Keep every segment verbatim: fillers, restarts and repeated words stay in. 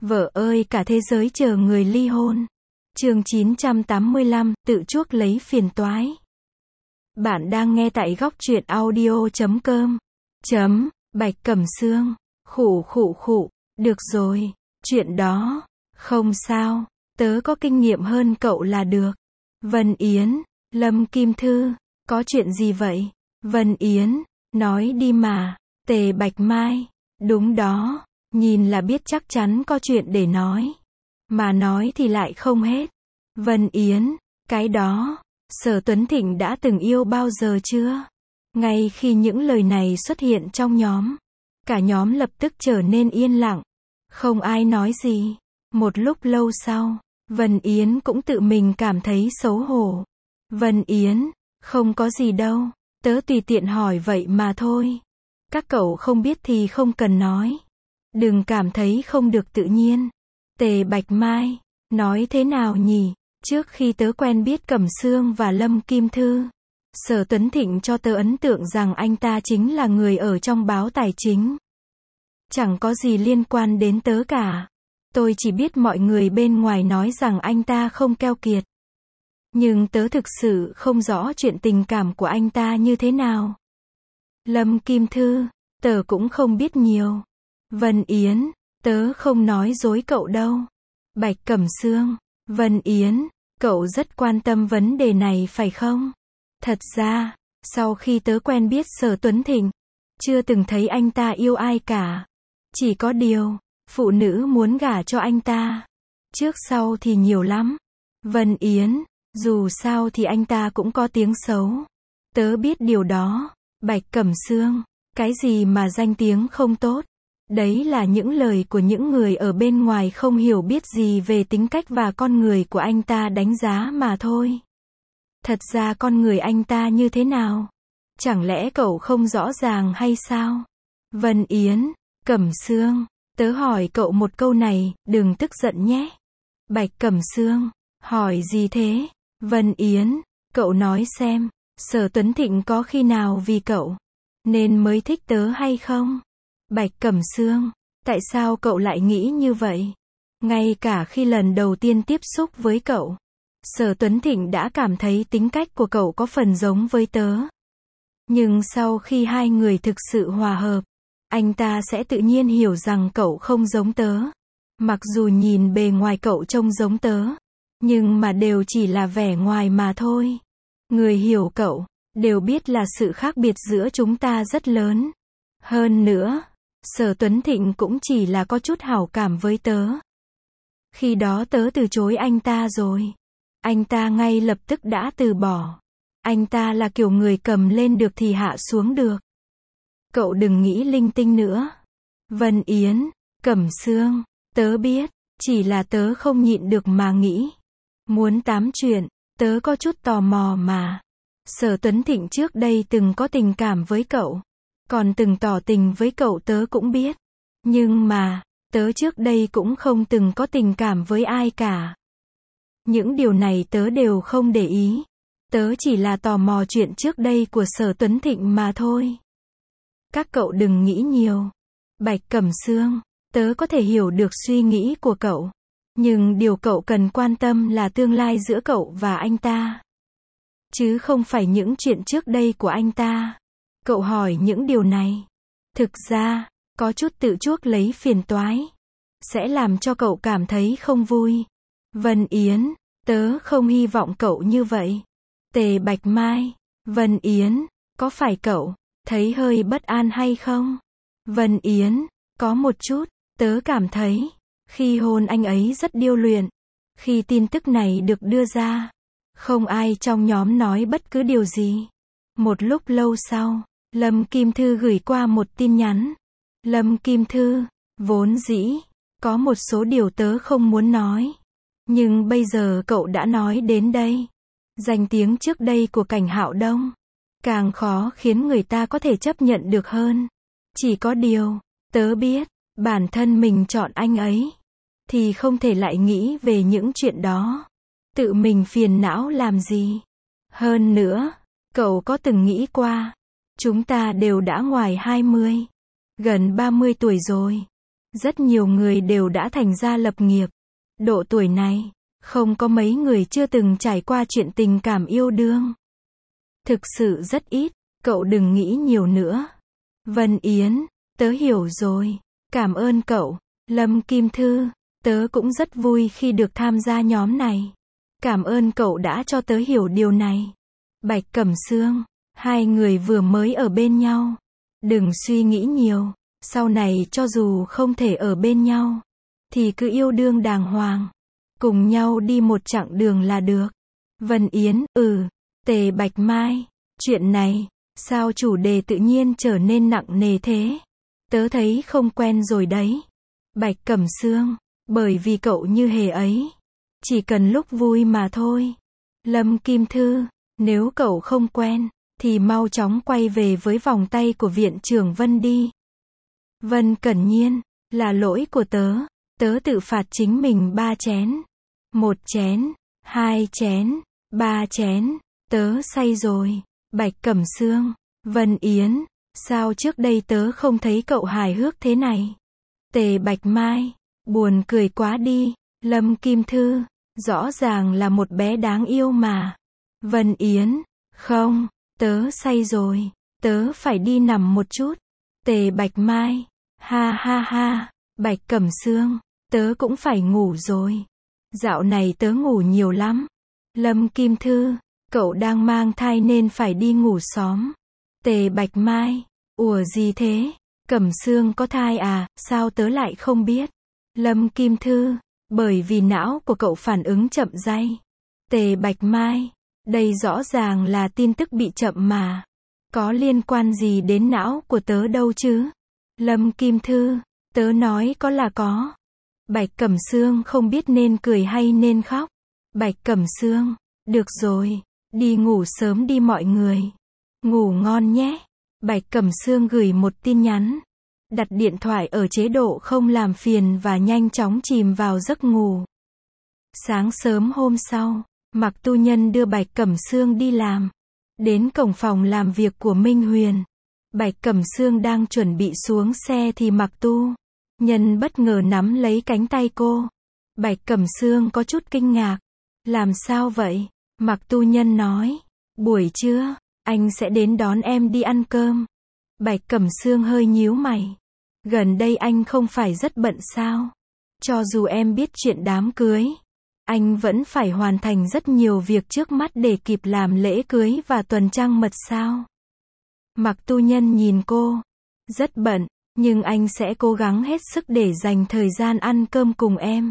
Vợ ơi cả thế giới chờ người ly hôn. Chương chín trăm tám mươi lăm, tự chuốc lấy phiền toái. Bạn đang nghe tại góc truyện audio chấm com. Chấm, Bạch Cẩm Sương. Khụ khụ khụ, được rồi, chuyện đó, không sao, tớ có kinh nghiệm hơn cậu là được. Vân Yến, Lâm Kim Thư, có chuyện gì vậy? Vân Yến, nói đi mà. Tề Bạch Mai, đúng đó, nhìn là biết chắc chắn có chuyện để nói. Mà nói thì lại không hết. Vân Yến, cái đó, Sở Tuấn Thịnh đã từng yêu bao giờ chưa? Ngay khi những lời này xuất hiện trong nhóm, cả nhóm lập tức trở nên yên lặng. Không ai nói gì. Một lúc lâu sau, Vân Yến cũng tự mình cảm thấy xấu hổ. Vân Yến, không có gì đâu, tớ tùy tiện hỏi vậy mà thôi. Các cậu không biết thì không cần nói. Đừng cảm thấy không được tự nhiên. Tề Bạch Mai, nói thế nào nhỉ? Trước khi tớ quen biết Cẩm Sương và Lâm Kim Thư, Sở Tuấn Thịnh cho tớ ấn tượng rằng anh ta chính là người ở trong báo tài chính. Chẳng có gì liên quan đến tớ cả. Tôi chỉ biết mọi người bên ngoài nói rằng anh ta không keo kiệt. Nhưng tớ thực sự không rõ chuyện tình cảm của anh ta như thế nào. Lâm Kim Thư, tớ cũng không biết nhiều. Vân Yến, tớ không nói dối cậu đâu. Bạch Cẩm Sương, Vân Yến, cậu rất quan tâm vấn đề này phải không? Thật ra, sau khi tớ quen biết Sở Tuấn Thịnh, chưa từng thấy anh ta yêu ai cả. Chỉ có điều, phụ nữ muốn gả cho anh ta. Trước sau thì nhiều lắm. Vân Yến, dù sao thì anh ta cũng có tiếng xấu. Tớ biết điều đó. Bạch Cẩm Sương, cái gì mà danh tiếng không tốt? Đấy là những lời của những người ở bên ngoài không hiểu biết gì về tính cách và con người của anh ta đánh giá mà thôi. Thật ra con người anh ta như thế nào? Chẳng lẽ cậu không rõ ràng hay sao? Vân Yến, Cẩm Sương, tớ hỏi cậu một câu này, đừng tức giận nhé. Bạch Cẩm Sương, hỏi gì thế? Vân Yến, cậu nói xem, Sở Tuấn Thịnh có khi nào vì cậu nên mới thích tớ hay không? Bạch Cẩm Sương, tại sao cậu lại nghĩ như vậy? Ngay cả khi lần đầu tiên tiếp xúc với cậu, Sở Tuấn Thịnh đã cảm thấy tính cách của cậu có phần giống với tớ. Nhưng sau khi hai người thực sự hòa hợp, anh ta sẽ tự nhiên hiểu rằng cậu không giống tớ. Mặc dù nhìn bề ngoài cậu trông giống tớ, nhưng mà đều chỉ là vẻ ngoài mà thôi. Người hiểu cậu đều biết là sự khác biệt giữa chúng ta rất lớn. Hơn nữa, Sở Tuấn Thịnh cũng chỉ là có chút hảo cảm với tớ. Khi đó tớ từ chối anh ta rồi. Anh ta ngay lập tức đã từ bỏ. Anh ta là kiểu người cầm lên được thì hạ xuống được. Cậu đừng nghĩ linh tinh nữa. Vân Yến, Cẩm Sương, tớ biết, chỉ là tớ không nhịn được mà nghĩ. Muốn tám chuyện, tớ có chút tò mò mà. Sở Tuấn Thịnh trước đây từng có tình cảm với cậu. Còn từng tỏ tình với cậu tớ cũng biết. Nhưng mà, tớ trước đây cũng không từng có tình cảm với ai cả. Những điều này tớ đều không để ý. Tớ chỉ là tò mò chuyện trước đây của Sở Tuấn Thịnh mà thôi. Các cậu đừng nghĩ nhiều. Bạch Cẩm Sương, tớ có thể hiểu được suy nghĩ của cậu. Nhưng điều cậu cần quan tâm là tương lai giữa cậu và anh ta. Chứ không phải những chuyện trước đây của anh ta. Cậu hỏi những điều này, thực ra, có chút tự chuốc lấy phiền toái. Sẽ làm cho cậu cảm thấy không vui. Vân Yến, tớ không hy vọng cậu như vậy. Tề Bạch Mai, Vân Yến, có phải cậu thấy hơi bất an hay không? Vân Yến, có một chút, tớ cảm thấy, khi hôn anh ấy rất điêu luyện. Khi tin tức này được đưa ra, không ai trong nhóm nói bất cứ điều gì. Một lúc lâu sau, Lâm Kim Thư gửi qua một tin nhắn. Lâm Kim Thư, vốn dĩ, có một số điều tớ không muốn nói. Nhưng bây giờ cậu đã nói đến đây. Danh tiếng trước đây của Cảnh Hạo Đông, càng khó khiến người ta có thể chấp nhận được hơn. Chỉ có điều, tớ biết, bản thân mình chọn anh ấy, thì không thể lại nghĩ về những chuyện đó. Tự mình phiền não làm gì? Hơn nữa, cậu có từng nghĩ qua, chúng ta đều đã ngoài hai mươi, gần ba mươi tuổi rồi. Rất nhiều người đều đã thành gia lập nghiệp. Độ tuổi này, không có mấy người chưa từng trải qua chuyện tình cảm yêu đương. Thực sự rất ít, cậu đừng nghĩ nhiều nữa. Vân Yến, tớ hiểu rồi. Cảm ơn cậu. Lâm Kim Thư, tớ cũng rất vui khi được tham gia nhóm này. Cảm ơn cậu đã cho tớ hiểu điều này. Bạch Cẩm Sương, hai người vừa mới ở bên nhau. Đừng suy nghĩ nhiều, sau này cho dù không thể ở bên nhau, thì cứ yêu đương đàng hoàng. Cùng nhau đi một chặng đường là được. Vân Yến, ừ. Tề Bạch Mai, chuyện này, sao chủ đề tự nhiên trở nên nặng nề thế? Tớ thấy không quen rồi đấy. Bạch Cẩm Sương, bởi vì cậu như hề ấy. Chỉ cần lúc vui mà thôi. Lâm Kim Thư, nếu cậu không quen, thì mau chóng quay về với vòng tay của viện trưởng Vân đi. Vân Cẩn Nhiên, là lỗi của tớ. Tớ tự phạt chính mình ba chén. Một chén, hai chén, ba chén. Tớ say rồi. Bạch Cẩm Sương, Vân Yến, sao trước đây tớ không thấy cậu hài hước thế này? Tề Bạch Mai, buồn cười quá đi. Lâm Kim Thư, rõ ràng là một bé đáng yêu mà. Vân Yến, không, tớ say rồi, tớ phải đi nằm một chút. Tề Bạch Mai, ha ha ha. Bạch Cẩm Sương, tớ cũng phải ngủ rồi. Dạo này tớ ngủ nhiều lắm. Lâm Kim Thư, cậu đang mang thai nên phải đi ngủ xóm. Tề Bạch Mai, ủa gì thế? Cẩm Sương có thai à, sao tớ lại không biết? Lâm Kim Thư, bởi vì não của cậu phản ứng chậm day. Tề Bạch Mai, đây rõ ràng là tin tức bị chậm mà. Có liên quan gì đến não của tớ đâu chứ? Lâm Kim Thư, tớ nói có là có. Bạch Cẩm Sương không biết nên cười hay nên khóc. Bạch Cẩm Sương, được rồi, đi ngủ sớm đi mọi người. Ngủ ngon nhé. Bạch Cẩm Sương gửi một tin nhắn. Đặt điện thoại ở chế độ không làm phiền và nhanh chóng chìm vào giấc ngủ. Sáng sớm hôm sau, Mạc Tu Nhân đưa Bạch Cẩm Sương đi làm. Đến cổng phòng làm việc của Minh Huyền. Bạch Cẩm Sương đang chuẩn bị xuống xe thì Mạc Tu Nhân bất ngờ nắm lấy cánh tay cô. Bạch Cẩm Sương có chút kinh ngạc. Làm sao vậy? Mạc Tu Nhân nói. Buổi trưa, anh sẽ đến đón em đi ăn cơm. Bạch Cẩm Sương hơi nhíu mày. Gần đây anh không phải rất bận sao? Cho dù em biết chuyện đám cưới, anh vẫn phải hoàn thành rất nhiều việc trước mắt để kịp làm lễ cưới và tuần trăng mật sao? Mạc Tu Nhân nhìn cô. Rất bận, nhưng anh sẽ cố gắng hết sức để dành thời gian ăn cơm cùng em.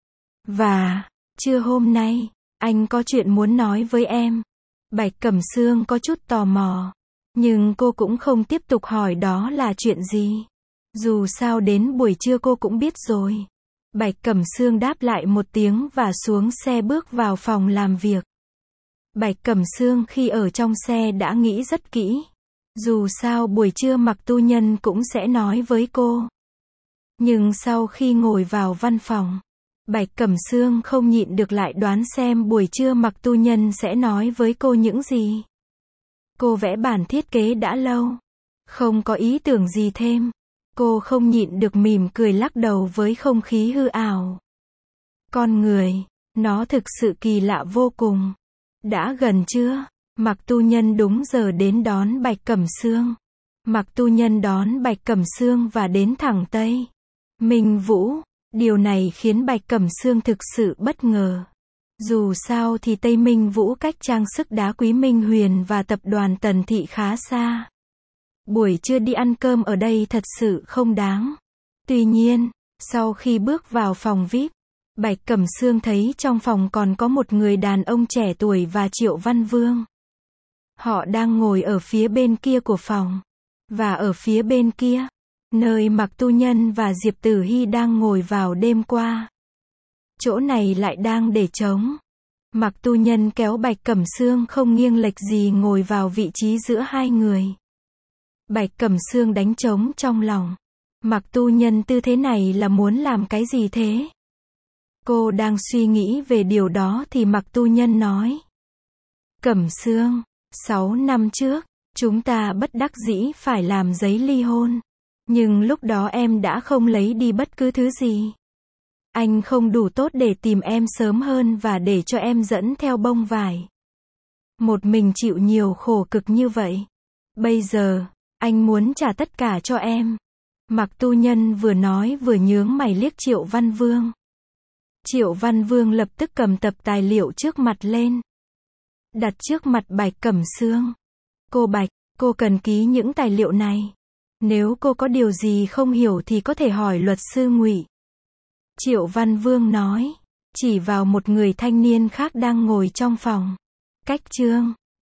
Và, trưa hôm nay, anh có chuyện muốn nói với em. Bạch Cẩm Sương có chút tò mò. Nhưng cô cũng không tiếp tục hỏi đó là chuyện gì. Dù sao đến buổi trưa cô cũng biết rồi. Bạch Cẩm Sương đáp lại một tiếng và xuống xe bước vào phòng làm việc. Bạch Cẩm Sương khi ở trong xe đã nghĩ rất kỹ. Dù sao buổi trưa Mạc Tu Nhân cũng sẽ nói với cô. Nhưng sau khi ngồi vào văn phòng, Bạch Cẩm Sương không nhịn được lại đoán xem buổi trưa Mạc Tu Nhân sẽ nói với cô những gì. Cô vẽ bản thiết kế đã lâu, không có ý tưởng gì thêm. Cô không nhịn được mỉm cười lắc đầu với không khí hư ảo. Con người, nó thực sự kỳ lạ vô cùng. Đã gần trưa, Mạc Tu Nhân đúng giờ đến đón Bạch Cẩm Sương. Mạc Tu Nhân đón Bạch Cẩm Sương và đến thẳng Tây Minh Vũ. Điều này khiến Bạch Cẩm Sương thực sự bất ngờ. Dù sao thì Tây Minh Vũ cách trang sức đá quý Minh Huyền và tập đoàn Tần Thị khá xa. Buổi trưa đi ăn cơm ở đây thật sự không đáng. Tuy nhiên, sau khi bước vào phòng vi ai pi, Bạch Cẩm Sương thấy trong phòng còn có một người đàn ông trẻ tuổi và Triệu Văn Vương. Họ đang ngồi ở phía bên kia của phòng. Và ở phía bên kia, nơi Mạc Tu Nhân và Diệp Tử Hy đang ngồi vào đêm qua. Chỗ này lại đang để trống. Mạc Tu Nhân kéo Bạch Cẩm Sương không nghiêng lệch gì ngồi vào vị trí giữa hai người. Bạch Cẩm Sương đánh trống trong lòng. Mạc Tu Nhân tư thế này là muốn làm cái gì thế? Cô đang suy nghĩ về điều đó thì Mạc Tu Nhân nói. Cẩm Sương, sáu năm trước, chúng ta bất đắc dĩ phải làm giấy ly hôn. Nhưng lúc đó em đã không lấy đi bất cứ thứ gì. Anh không đủ tốt để tìm em sớm hơn và để cho em dẫn theo bông vải. Một mình chịu nhiều khổ cực như vậy. Bây giờ, anh muốn trả tất cả cho em. Mạc Tu Nhân vừa nói vừa nhướng mày liếc Triệu Văn Vương. Triệu Văn Vương lập tức cầm tập tài liệu trước mặt lên. Đặt trước mặt Bạch Cẩm Sương. Cô Bạch, cô cần ký những tài liệu này. Nếu cô có điều gì không hiểu thì có thể hỏi luật sư Ngụy. Triệu Văn Vương nói, chỉ vào một người thanh niên khác đang ngồi trong phòng. Cách Trương.